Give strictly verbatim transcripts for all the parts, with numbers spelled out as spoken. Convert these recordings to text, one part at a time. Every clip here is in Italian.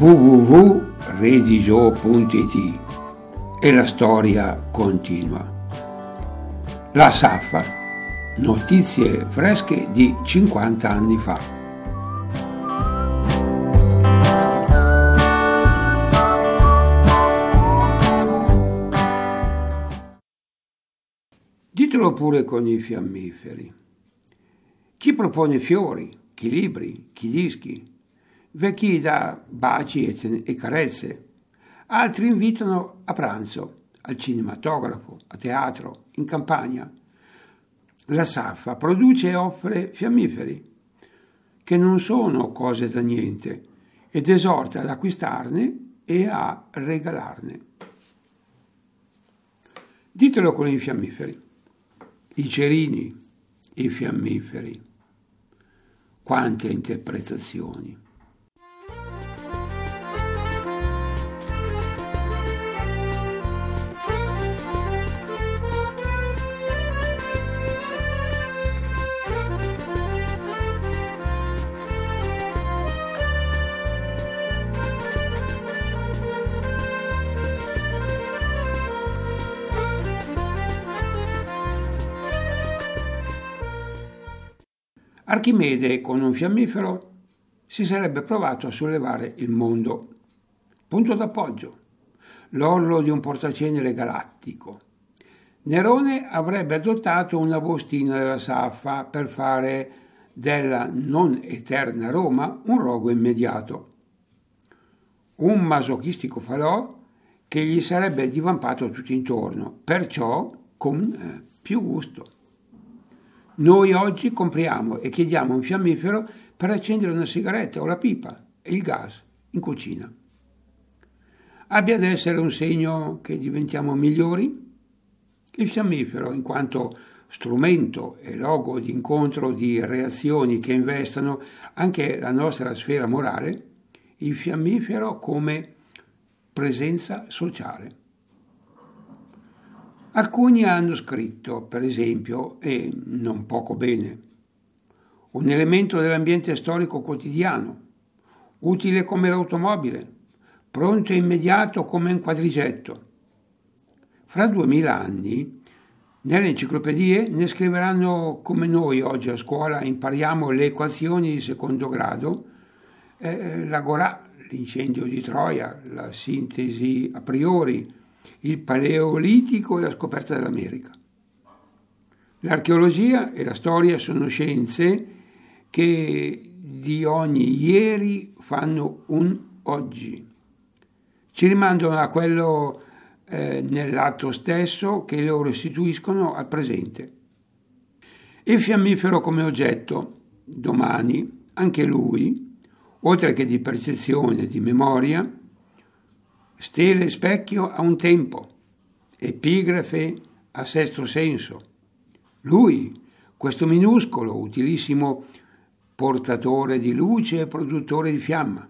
w w w punto redigio punto i t e la storia continua. La Saffa, notizie fresche di cinquanta anni fa. Ditelo pure con i fiammiferi. Chi propone fiori, chi libri, chi dischi, v'è chi dà baci e, e carezze, altri invitano a pranzo, al cinematografo, a teatro, in campagna. La Saffa produce e offre fiammiferi, che non sono cose da niente, ed esorta ad acquistarne e a regalarne. Ditelo con i fiammiferi. I cerini, i fiammiferi. Quante interpretazioni. Archimede con un fiammifero si sarebbe provato a sollevare il mondo. Punto d'appoggio: l'orlo di un portacenere galattico. Nerone avrebbe adottato una bustina della Saffa per fare della non eterna Roma un rogo immediato. Un masochistico falò che gli sarebbe divampato tutto intorno, perciò con eh, più gusto. Noi oggi compriamo e chiediamo un fiammifero per accendere una sigaretta o la pipa e il gas in cucina. Abbia ad essere un segno che diventiamo migliori? Il fiammifero, in quanto strumento e logo di incontro di reazioni che investano anche la nostra sfera morale, il fiammifero come presenza sociale. Alcuni hanno scritto, per esempio, e non poco bene, un elemento dell'ambiente storico quotidiano, utile come l'automobile, pronto e immediato come un quadrigetto. Fra duemila anni, nelle enciclopedie ne scriveranno come noi oggi a scuola impariamo le equazioni di secondo grado, eh, l'agorà, l'incendio di Troia, la sintesi a priori, il Paleolitico e la scoperta dell'America. L'archeologia e la storia sono scienze che di ogni ieri fanno un oggi. Ci rimandano a quello eh, nell'atto stesso che lo restituiscono al presente. Il fiammifero come oggetto, domani, anche lui, oltre che di percezione, di memoria, stele e specchio a un tempo, epigrafe a sesto senso. Lui, questo minuscolo, utilissimo portatore di luce e produttore di fiamma.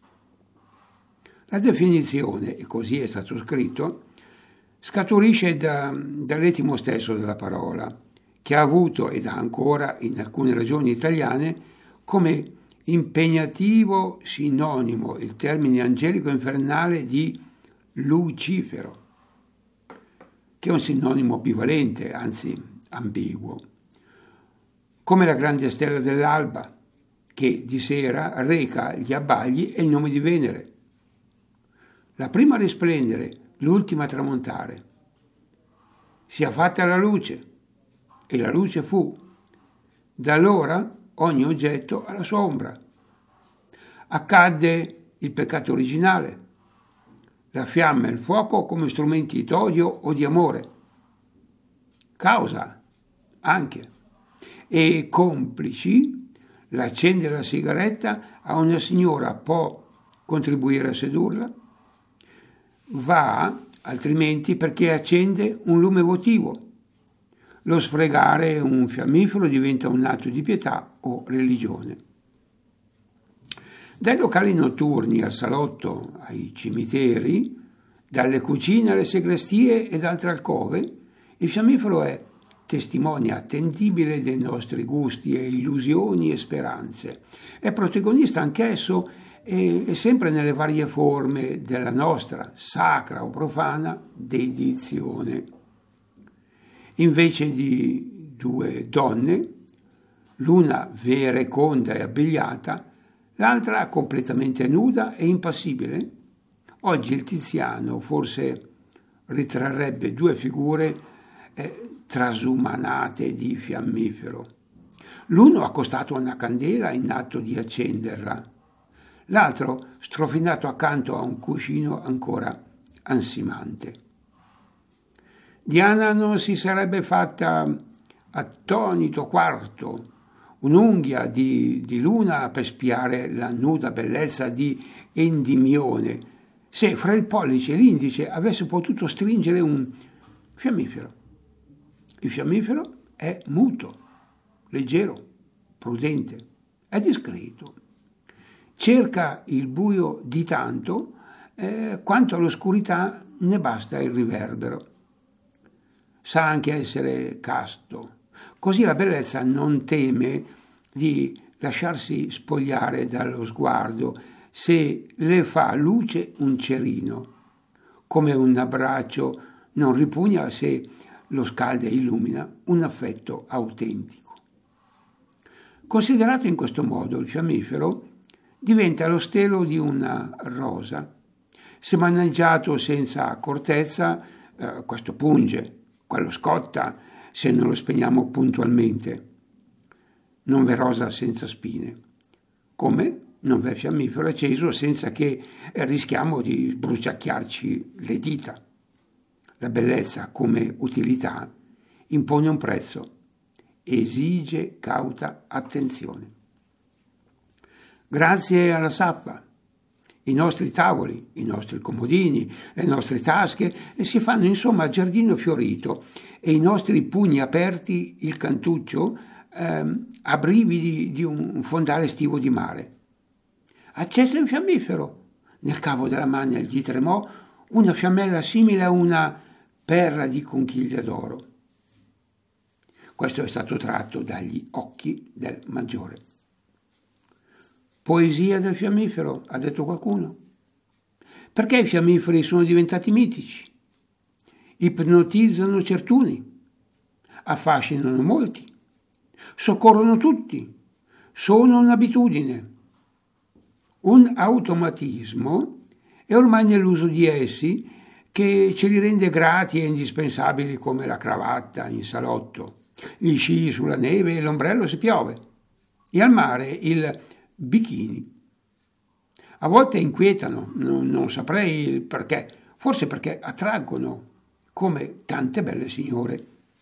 La definizione, e così è stato scritto, scaturisce da, dall'etimo stesso della parola, che ha avuto ed ha ancora in alcune regioni italiane come impegnativo sinonimo il termine angelico infernale di Lucifero, che è un sinonimo bivalente, anzi ambiguo, come la grande stella dell'alba, che di sera reca gli abbagli e il nome di Venere. La prima a risplendere, l'ultima a tramontare. Sia fatta la luce, e la luce fu. Da allora ogni oggetto ha la sua ombra. Accadde il peccato originale, la fiamma e il fuoco come strumenti d'odio o di amore. Causa, anche, e complici, l'accendere la sigaretta a una signora può contribuire a sedurla? Va, altrimenti, perché accende un lume votivo. Lo sfregare un fiammifero diventa un atto di pietà o religione. Dai locali notturni al salotto, ai cimiteri, dalle cucine alle segrestie ed altre alcove, il fiammifero è testimone attendibile dei nostri gusti e illusioni e speranze. È protagonista anch'esso e, e sempre nelle varie forme della nostra, sacra o profana, dedizione. Invece di due donne, l'una vereconda e abbigliata, l'altra completamente nuda e impassibile, oggi il Tiziano forse ritrarrebbe due figure eh, trasumanate di fiammifero. L'uno accostato a una candela in atto di accenderla, l'altro strofinato accanto a un cuscino ancora ansimante. Diana non si sarebbe fatta attonito quarto un'unghia di, di luna per spiare la nuda bellezza di Endimione, se fra il pollice e l'indice avesse potuto stringere un fiammifero. Il fiammifero è muto, leggero, prudente, è discreto. Cerca il buio di tanto eh, quanto all'oscurità ne basta il riverbero. Sa anche essere casto. Così la bellezza non teme di lasciarsi spogliare dallo sguardo se le fa luce un cerino, come un abbraccio non ripugna se lo scalda e illumina un affetto autentico. Considerato in questo modo, il fiammifero diventa lo stelo di una rosa. Se maneggiato senza accortezza, eh, questo punge, quello scotta se non lo spegniamo puntualmente. Non v'è rosa senza spine, come non v'è fiammifero acceso senza che rischiamo di bruciacchiarci le dita. La bellezza come utilità impone un prezzo, esige cauta attenzione. Grazie alla Saffa, i nostri tavoli, i nostri comodini, le nostre tasche si fanno insomma giardino fiorito e i nostri pugni aperti il cantuccio ehm, a brividi di un fondale estivo di mare. Accese il fiammifero, nel cavo della magna gli tremò una fiammella simile a una perla di conchiglia d'oro. Questo è stato tratto dagli occhi del maggiore. Poesia del fiammifero, ha detto qualcuno. Perché i fiammiferi sono diventati mitici? Ipnotizzano certuni, affascinano molti, soccorrono tutti, sono un'abitudine, un automatismo e ormai nell'uso di essi che ce li rende grati e indispensabili come la cravatta in salotto, gli sci sulla neve e l'ombrello se piove, e al mare il bikini. A volte inquietano, non, non saprei il perché, forse perché attraggono, come tante belle signore.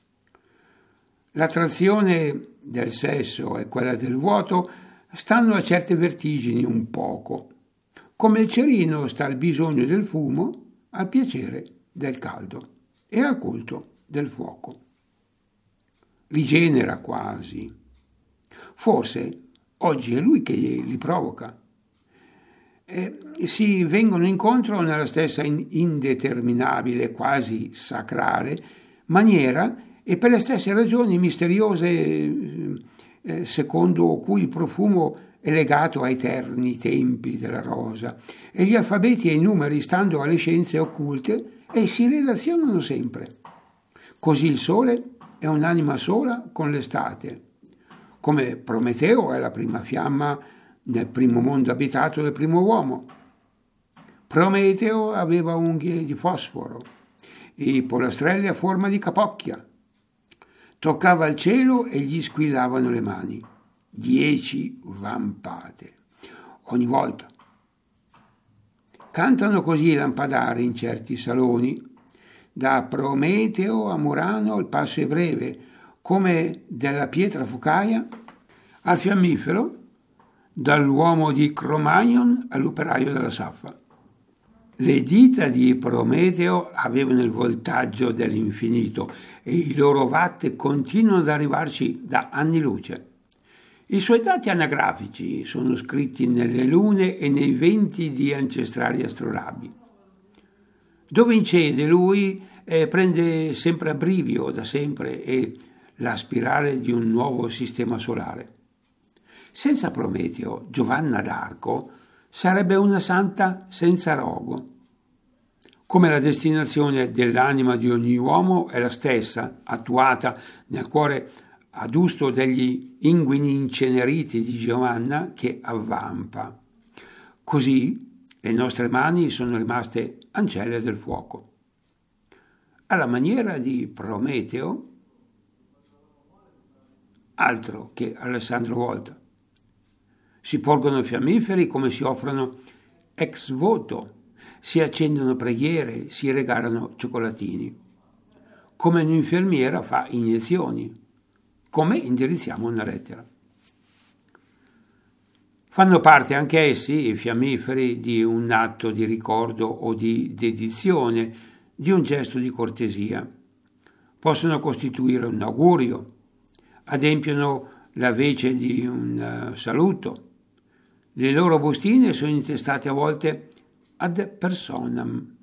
L'attrazione del sesso e quella del vuoto stanno a certe vertigini un poco, come il cerino sta al bisogno del fumo, al piacere del caldo e al culto del fuoco. Li genera quasi. Forse oggi è lui che li provoca. Eh, si vengono incontro nella stessa indeterminabile, quasi sacrale, maniera e per le stesse ragioni misteriose eh, secondo cui il profumo è legato ai eterni tempi della rosa e gli alfabeti e i numeri, stando alle scienze occulte, e si relazionano sempre. Così il sole è un'anima sola con l'estate, come Prometeo è la prima fiamma nel primo mondo abitato del primo uomo. Prometeo aveva unghie di fosforo, i pollastrelli a forma di capocchia. Toccava il cielo e gli squillavano le mani. Dieci vampate. Ogni volta. Cantano così i lampadari in certi saloni. Da Prometeo a Murano il passo è breve, come della pietra focaia al fiammifero, dall'uomo di Cro-Magnon all'operaio della Saffa. Le dita di Prometeo avevano il voltaggio dell'infinito e i loro watt continuano ad arrivarci da anni luce. I suoi dati anagrafici sono scritti nelle lune e nei venti di ancestrali astrolabi. Dove incede lui eh, prende sempre abbrivio da sempre e la spirale di un nuovo sistema solare. Senza Prometeo, Giovanna d'Arco sarebbe una santa senza rogo. Come la destinazione dell'anima di ogni uomo è la stessa, attuata nel cuore adusto degli inguini inceneriti di Giovanna che avvampa. Così le nostre mani sono rimaste ancelle del fuoco. Alla maniera di Prometeo, altro che Alessandro Volta. Si porgono fiammiferi come si offrono ex voto, si accendono preghiere, si regalano cioccolatini. Come un'infermiera fa iniezioni, come indirizziamo una lettera. Fanno parte anche essi, i fiammiferi, di un atto di ricordo o di dedizione, di un gesto di cortesia. Possono costituire un augurio, adempiono la vece di un uh, saluto. Le loro bustine sono intestate a volte ad personam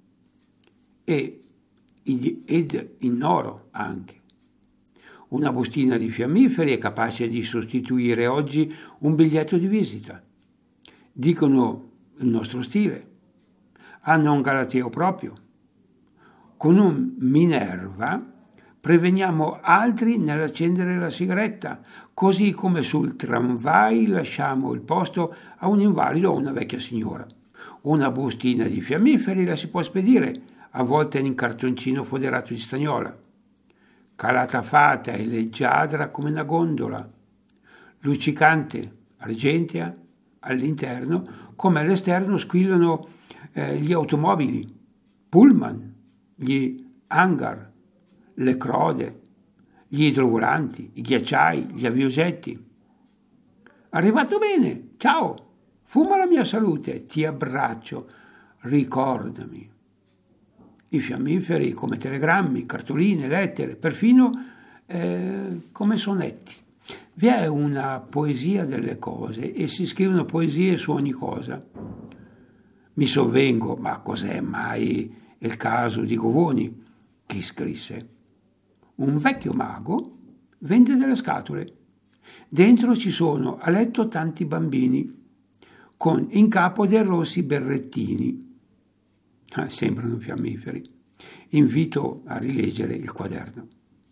e ed in oro anche. Una bustina di fiammiferi è capace di sostituire oggi un biglietto di visita. Dicono il nostro stile. Hanno un galateo proprio. Con un Minerva preveniamo altri nell'accendere la sigaretta, così come sul tramvai lasciamo il posto a un invalido o a una vecchia signora. Una bustina di fiammiferi la si può spedire, a volte in cartoncino foderato di stagnola, calata fata e leggiadra come una gondola, luccicante, argentea, all'interno, come all'esterno squillano eh, gli automobili, pullman, gli hangar, le crode, gli idrovolanti, i ghiacciai, gli aviogetti. Arrivato bene, ciao, fuma la mia salute, ti abbraccio, ricordami. I fiammiferi come telegrammi, cartoline, lettere, perfino eh, come sonetti. Vi è una poesia delle cose e si scrivono poesie su ogni cosa. Mi sovvengo, ma cos'è mai il caso di Govoni, che scrisse: un vecchio mago vende delle scatole. Dentro ci sono a letto tanti bambini, con in capo dei rossi berrettini. Ah, sembrano fiammiferi. Invito a rileggere il quaderno.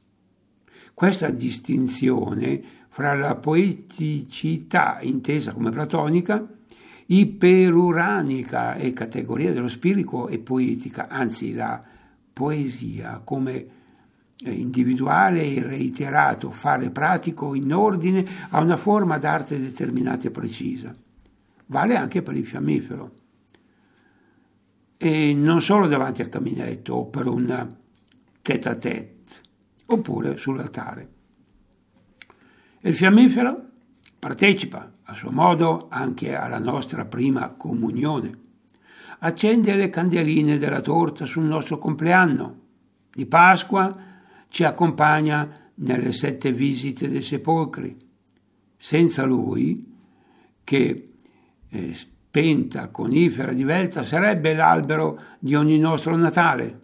Questa distinzione fra la poeticità intesa come platonica, iperuranica e categoria dello spirito e poetica, anzi la poesia come individuale e reiterato, fare pratico in ordine a una forma d'arte determinata e precisa. Vale anche per il fiammifero. E non solo davanti al caminetto o per un tête-à-tête, oppure sull'altare. Il fiammifero partecipa a suo modo anche alla nostra prima comunione. Accende le candeline della torta sul nostro compleanno. Di Pasqua ci accompagna nelle sette visite dei sepolcri. Senza lui, che eh, spenta conifera divelta, sarebbe l'albero di ogni nostro Natale.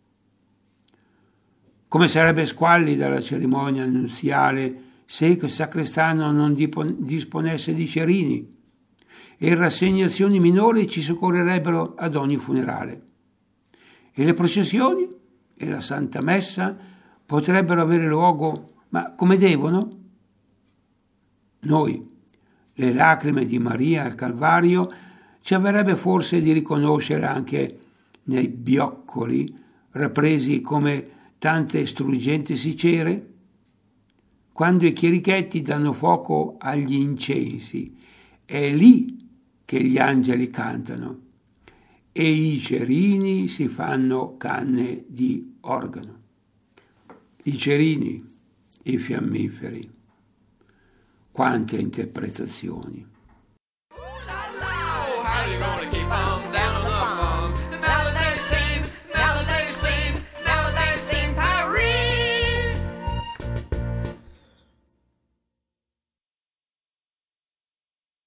Come sarebbe squallida la cerimonia nuziale se il sacrestano non disponesse di cerini, e rassegnazioni minori ci soccorrerebbero ad ogni funerale. E le processioni e la Santa Messa potrebbero avere luogo, ma come devono? Noi, le lacrime di Maria al Calvario, ci avrebbe forse di riconoscere anche nei bioccoli rappresi come tante struggenti sicere, quando i chierichetti danno fuoco agli incensi, è lì che gli angeli cantano e i cerini si fanno canne di organo. I cerini, i fiammiferi, quante interpretazioni.